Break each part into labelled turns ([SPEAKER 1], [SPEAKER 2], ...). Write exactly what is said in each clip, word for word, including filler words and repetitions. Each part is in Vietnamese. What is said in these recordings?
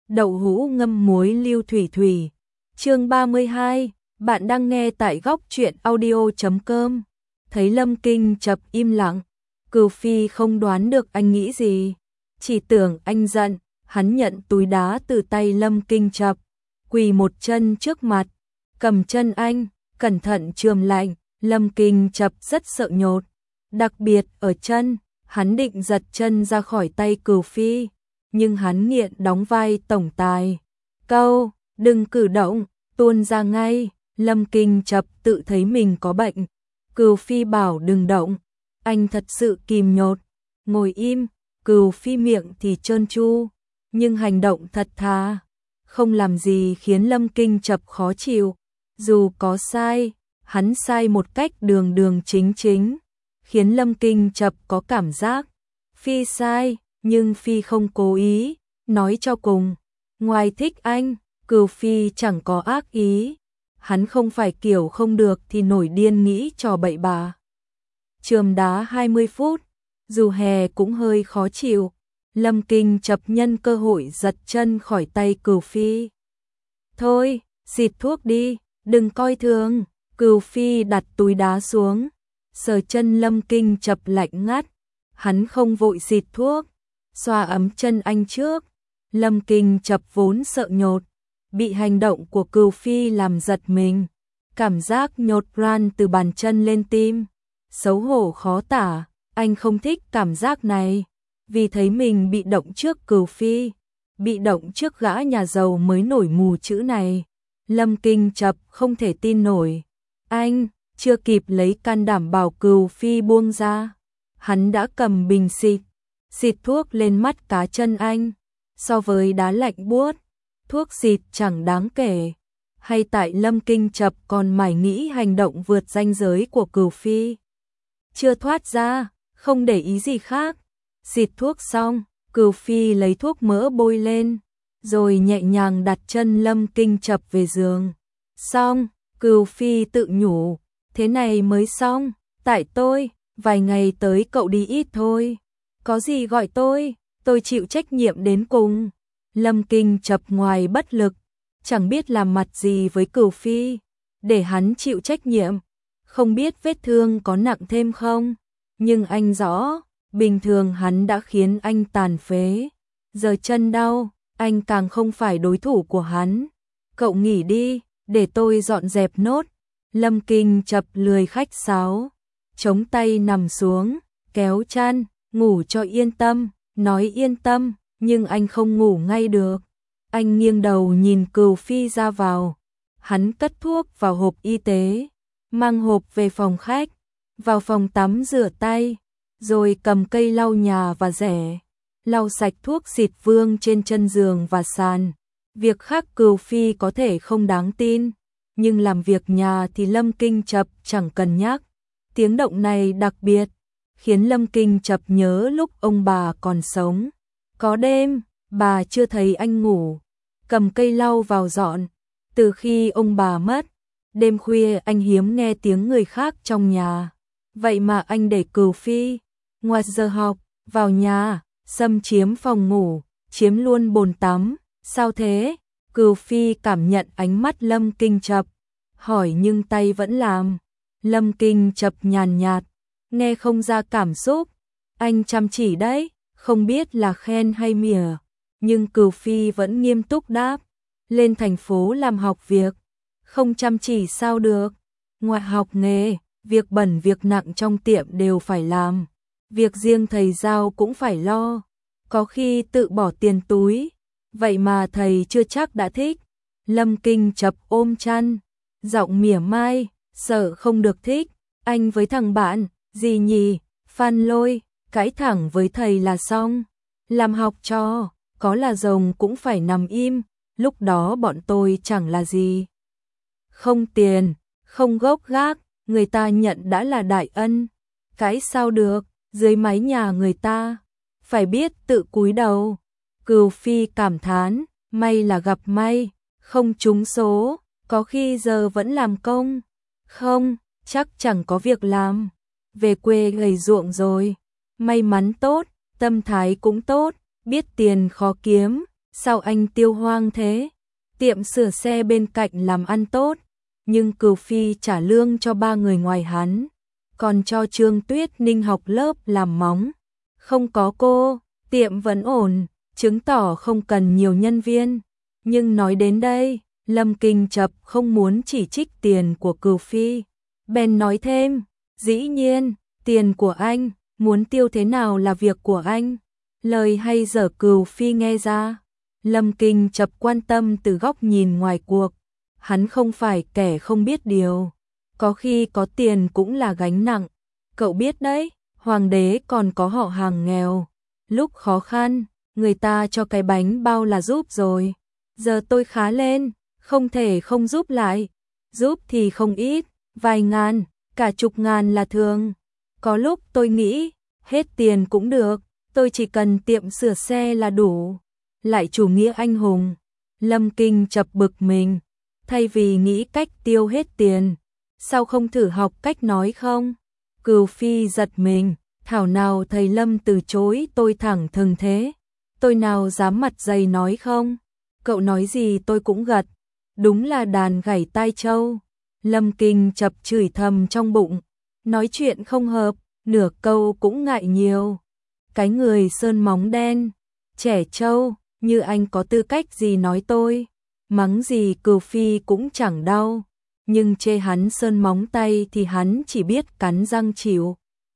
[SPEAKER 1] đậu hũ ngâm muối lưu thủy thủy. Chương ba mươi hai, bạn đang nghe tại góc truyện audio chấm com. Thấy Lâm Kinh Chập im lặng, Cửu Phi không đoán được anh nghĩ gì, chỉ tưởng anh giận, hắn nhận túi đá từ tay Lâm Kinh Chập, quỳ một chân trước mặt, cầm chân anh, cẩn thận chườm lạnh. Lâm Kinh Chập rất sợ nhột, đặc biệt ở chân, hắn định giật chân ra khỏi tay Cửu Phi, nhưng hắn nghiện đóng vai tổng tài. Câu, đừng cử động, tuôn ra ngay. Lâm Kinh Chập tự thấy mình có bệnh. Cửu Phi bảo đừng động, anh thật sự kìm nhột, ngồi im. Cửu Phi miệng thì trơn tru, nhưng hành động thật thà, không làm gì khiến Lâm Kinh Chập khó chịu. Dù có sai, hắn sai một cách đường đường chính chính, khiến Lâm Kinh Chập có cảm giác Phi sai, nhưng Phi không cố ý. Nói cho cùng, ngoài thích anh, Cửu Phi chẳng có ác ý. Hắn không phải kiểu không được thì nổi điên nghĩ trò bậy bạ. Chườm đá hai mươi phút, dù hè cũng hơi khó chịu, Lâm Kinh Chập nhân cơ hội giật chân khỏi tay Cửu Phi. Thôi, xịt thuốc đi, đừng coi thường. Cửu Phi đặt túi đá xuống, sờ chân Lâm Kinh Chập lạnh ngắt. Hắn không vội xịt thuốc, xoa ấm chân anh trước. Lâm Kinh Chập vốn sợ nhột, bị hành động của Cửu Phi làm giật mình, cảm giác nhột ran từ bàn chân lên tim, xấu hổ khó tả. Anh không thích cảm giác này, vì thấy mình bị động trước Cửu Phi, bị động trước gã nhà giàu mới nổi mù chữ này. Lâm Kinh Chập không thể tin nổi. Anh chưa kịp lấy can đảm bảo Cửu Phi buông ra, hắn đã cầm bình xịt, xịt thuốc lên mắt cá chân anh. So với đá lạnh buốt, thuốc xịt chẳng đáng kể. Hay tại Lâm Kinh Chập còn mải nghĩ hành động vượt ranh giới của Cửu Phi chưa thoát ra, không để ý gì khác. Xịt thuốc xong, Cửu Phi lấy thuốc mỡ bôi lên, rồi nhẹ nhàng đặt chân Lâm Kinh Chập về giường. Xong, Cửu Phi tự nhủ, thế này mới xong, tại tôi, vài ngày tới cậu đi ít thôi. Có gì gọi tôi, tôi chịu trách nhiệm đến cùng. Lâm Kinh Chập ngoài bất lực, chẳng biết làm mặt gì với Cửu Phi, để hắn chịu trách nhiệm. Không biết vết thương có nặng thêm không, nhưng anh rõ, bình thường hắn đã khiến anh tàn phế. Giờ chân đau, anh càng không phải đối thủ của hắn. Cậu nghỉ đi, để tôi dọn dẹp nốt. Lâm Kinh Chập lười khách sáo, chống tay nằm xuống, kéo chăn, ngủ cho yên tâm. Nói yên tâm, nhưng anh không ngủ ngay được. Anh nghiêng đầu nhìn Cửu Phi ra vào. Hắn cất thuốc vào hộp y tế, mang hộp về phòng khách, vào phòng tắm rửa tay, rồi cầm cây lau nhà và rẻ, lau sạch thuốc xịt vương trên chân giường và sàn. Việc khác Cửu Phi có thể không đáng tin, nhưng làm việc nhà thì Lâm Kinh Chập chẳng cần nhắc. Tiếng động này đặc biệt, khiến Lâm Kinh Chập nhớ lúc ông bà còn sống. Có đêm, bà chưa thấy anh ngủ, cầm cây lau vào dọn. Từ khi ông bà mất, đêm khuya anh hiếm nghe tiếng người khác trong nhà. Vậy mà anh để Cửu Phi ngoài giờ học vào nhà, xâm chiếm phòng ngủ, chiếm luôn bồn tắm. Sao thế? Cửu Phi cảm nhận ánh mắt Lâm Kinh Chập, hỏi nhưng tay vẫn làm. Lâm Kinh Chập nhàn nhạt, nghe không ra cảm xúc. Anh chăm chỉ đấy, không biết là khen hay mỉa. Nhưng Cửu Phi vẫn nghiêm túc đáp, lên thành phố làm học việc, không chăm chỉ sao được. Ngoài học nghề, việc bẩn việc nặng trong tiệm đều phải làm, việc riêng thầy giao cũng phải lo, có khi tự bỏ tiền túi. Vậy mà thầy chưa chắc đã thích. Lâm Kinh Chập ôm chăn, giọng mỉa mai, sợ không được thích. Anh với thằng bạn, gì nhỉ, Phan Lôi, cãi thẳng với thầy là xong. Làm học trò, có là rồng cũng phải nằm im. Lúc đó bọn tôi chẳng là gì. Không tiền, không gốc gác, người ta nhận đã là đại ân. Cãi sao được, dưới mái nhà người ta, phải biết tự cúi đầu. Cửu Phi cảm thán, may là gặp may, không trúng số, có khi giờ vẫn làm công. Không, chắc chẳng có việc làm. Về quê gầy ruộng rồi. May mắn tốt, tâm thái cũng tốt, biết tiền khó kiếm, Sao anh Tiêu hoang thế? Tiệm sửa xe bên cạnh làm ăn tốt, nhưng Cửu Phi trả lương cho ba người ngoài hắn, còn cho Trương Tuyết Ninh học lớp làm móng. Không có cô, tiệm vẫn ổn, chứng tỏ không cần nhiều nhân viên. Nhưng nói đến đây, Lâm Kinh Chập không muốn chỉ trích tiền của Cửu Phi. Bèn nói thêm, dĩ nhiên, tiền của anh, muốn tiêu thế nào là việc của anh. Lời hay dở Cửu Phi nghe ra, Lâm Kinh Chập quan tâm từ góc nhìn ngoài cuộc. Hắn không phải kẻ không biết điều, có khi có tiền cũng là gánh nặng. Cậu biết đấy, hoàng đế còn có họ hàng nghèo. Lúc khó khăn, người ta cho cái bánh bao là giúp rồi. Giờ tôi khá lên, không thể không giúp lại. Giúp thì không ít, vài ngàn, cả chục ngàn là thường. Có lúc tôi nghĩ, hết tiền cũng được, tôi chỉ cần tiệm sửa xe là đủ. Lại chủ nghĩa anh hùng. Lâm Kinh Chập bực mình, thay vì nghĩ cách tiêu hết tiền, sao không thử học cách nói không? Cửu Phi giật mình, thảo nào thầy Lâm từ chối tôi thẳng thừng thế. Tôi nào dám mặt dày nói không? Cậu nói gì tôi cũng gật. Đúng là đàn gảy tai trâu. Lâm Kinh Chập chửi thầm trong bụng, nói chuyện không hợp, nửa câu cũng ngại nhiều. Cái người sơn móng đen, trẻ trâu, như anh có tư cách gì nói tôi? Mắng gì Cửu Phi cũng chẳng đau, nhưng chê hắn sơn móng tay thì hắn chỉ biết cắn răng chịu.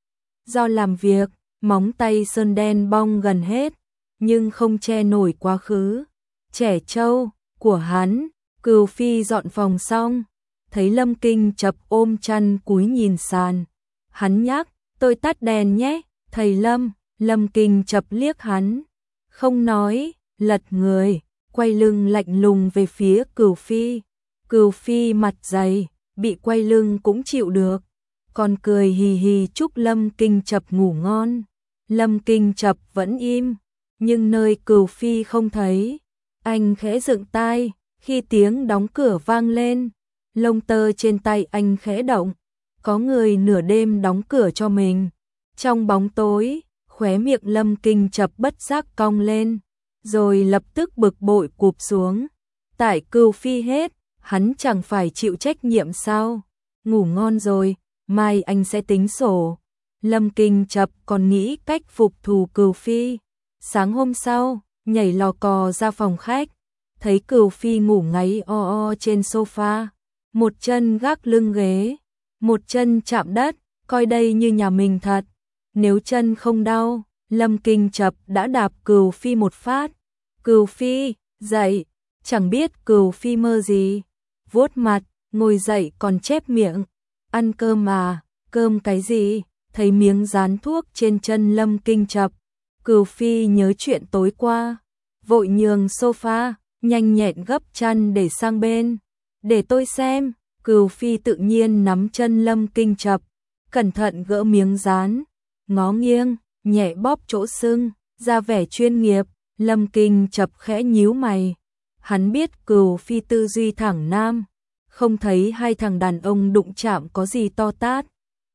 [SPEAKER 1] Do làm việc, móng tay sơn đen bong gần hết, nhưng không che nổi quá khứ. Trẻ trâu của hắn. Cửu Phi dọn phòng xong, thấy Lâm Kinh Chập ôm chăn cúi nhìn sàn. Hắn nhắc, tôi tắt đèn nhé, thầy Lâm. Lâm Kinh Chập liếc hắn, không nói, lật người, quay lưng lạnh lùng về phía Cửu Phi. Cửu Phi mặt dày, bị quay lưng cũng chịu được, còn cười hì hì chúc Lâm Kinh Chập ngủ ngon. Lâm Kinh Chập vẫn im, nhưng nơi Cửu Phi không thấy. Anh khẽ dựng tai, khi tiếng đóng cửa vang lên, lông tơ trên tay anh khẽ động, có người nửa đêm đóng cửa cho mình. Trong bóng tối, khóe miệng Lâm Kinh Chập bất giác cong lên, rồi lập tức bực bội cụp xuống. Tại Cửu Phi hết, hắn chẳng phải chịu trách nhiệm sao? Ngủ ngon rồi, mai anh sẽ tính sổ. Lâm Kinh Chập còn nghĩ cách phục thù Cửu Phi. Sáng hôm sau, nhảy lò cò ra phòng khách, thấy Cửu Phi ngủ ngáy o o trên sofa, một chân gác lưng ghế, một chân chạm đất, coi đây như nhà mình thật. Nếu chân không đau, Lâm Kinh Chập đã đạp Cửu Phi một phát. Cửu Phi, dậy, chẳng biết Cửu Phi mơ gì, vuốt mặt, ngồi dậy còn chép miệng. Ăn cơm à, cơm cái gì? Thấy miếng dán thuốc trên chân Lâm Kinh Chập, Cửu Phi nhớ chuyện tối qua, vội nhường sofa, nhanh nhẹn gấp chăn để sang bên. Để tôi xem. Cửu Phi tự nhiên nắm chân Lâm Kinh Chập, cẩn thận gỡ miếng dán, ngó nghiêng, nhẹ bóp chỗ sưng, ra vẻ chuyên nghiệp. Lâm Kinh Chập khẽ nhíu mày. Hắn biết Cửu Phi tư duy thẳng nam, không thấy hai thằng đàn ông đụng chạm có gì to tát.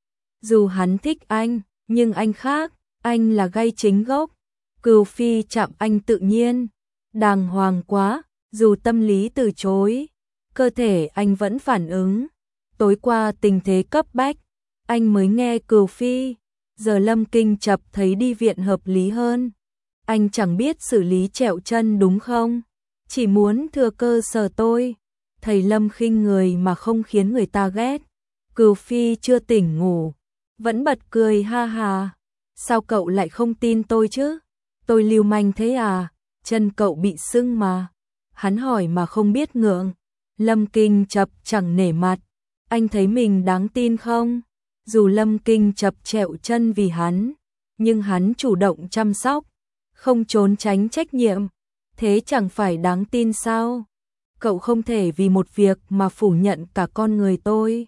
[SPEAKER 1] Dù hắn thích anh, nhưng anh khác, anh là gai chính gốc. Cửu Phi chạm anh tự nhiên, đàng hoàng quá, dù tâm lý từ chối, cơ thể anh vẫn phản ứng. Tối qua tình thế cấp bách, anh mới nghe Cửu Phi, giờ Lâm Kinh Chập thấy đi viện hợp lý hơn. Anh chẳng biết xử lý trẹo chân đúng không? Chỉ muốn thừa cơ sờ tôi. Thầy Lâm khinh người mà không khiến người ta ghét. Cửu Phi chưa tỉnh ngủ, vẫn bật cười ha ha. Sao cậu lại không tin tôi chứ? Tôi lưu manh thế à? Chân cậu bị sưng mà. Hắn hỏi mà không biết ngượng. Lâm Kinh Chập chẳng nể mặt. Anh thấy mình đáng tin không? Dù Lâm Kinh Chập trẹo chân vì hắn, nhưng hắn chủ động chăm sóc, không trốn tránh trách nhiệm. Thế chẳng phải đáng tin sao? Cậu không thể vì một việc mà phủ nhận cả con người tôi.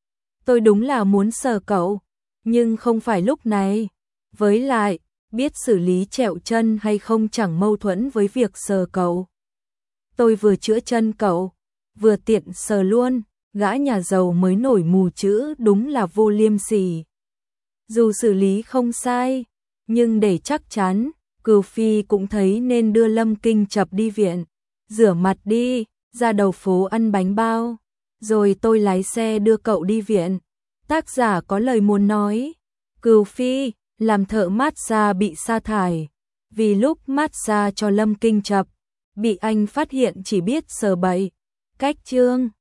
[SPEAKER 1] Tôi đúng là muốn sờ cậu, nhưng không phải lúc này. Với lại, biết xử lý trẹo chân hay không chẳng mâu thuẫn với việc sờ cậu. Tôi vừa chữa chân cậu, vừa tiện sờ luôn. Gã nhà giàu mới nổi mù chữ đúng là vô liêm sỉ. Dù xử lý không sai, nhưng để chắc chắn, Cửu Phi cũng thấy nên đưa Lâm Kinh Chập đi viện. Rửa mặt đi, ra đầu phố ăn bánh bao, rồi tôi lái xe đưa cậu đi viện. Tác giả có lời muốn nói. Cửu Phi, làm thợ massage bị sa thải. Vì lúc massage cho Lâm Kinh Chập, bị anh phát hiện chỉ biết sờ bậy. Cách chương